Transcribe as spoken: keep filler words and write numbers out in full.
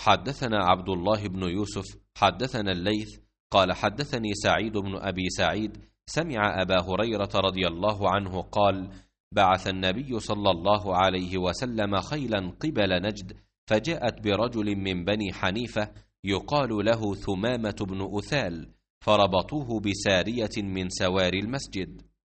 حدثنا عبد الله بن يوسف حدثنا الليث قال حدثني سعيد بن أبي سعيد سمع أبا هريرة رضي الله عنه قال: بعث النبي صلى الله عليه وسلم خيلا قبل نجد، فجاءت برجل من بني حنيفة يقال له ثمامة بن أثال، فربطوه بسارية من سواري المسجد.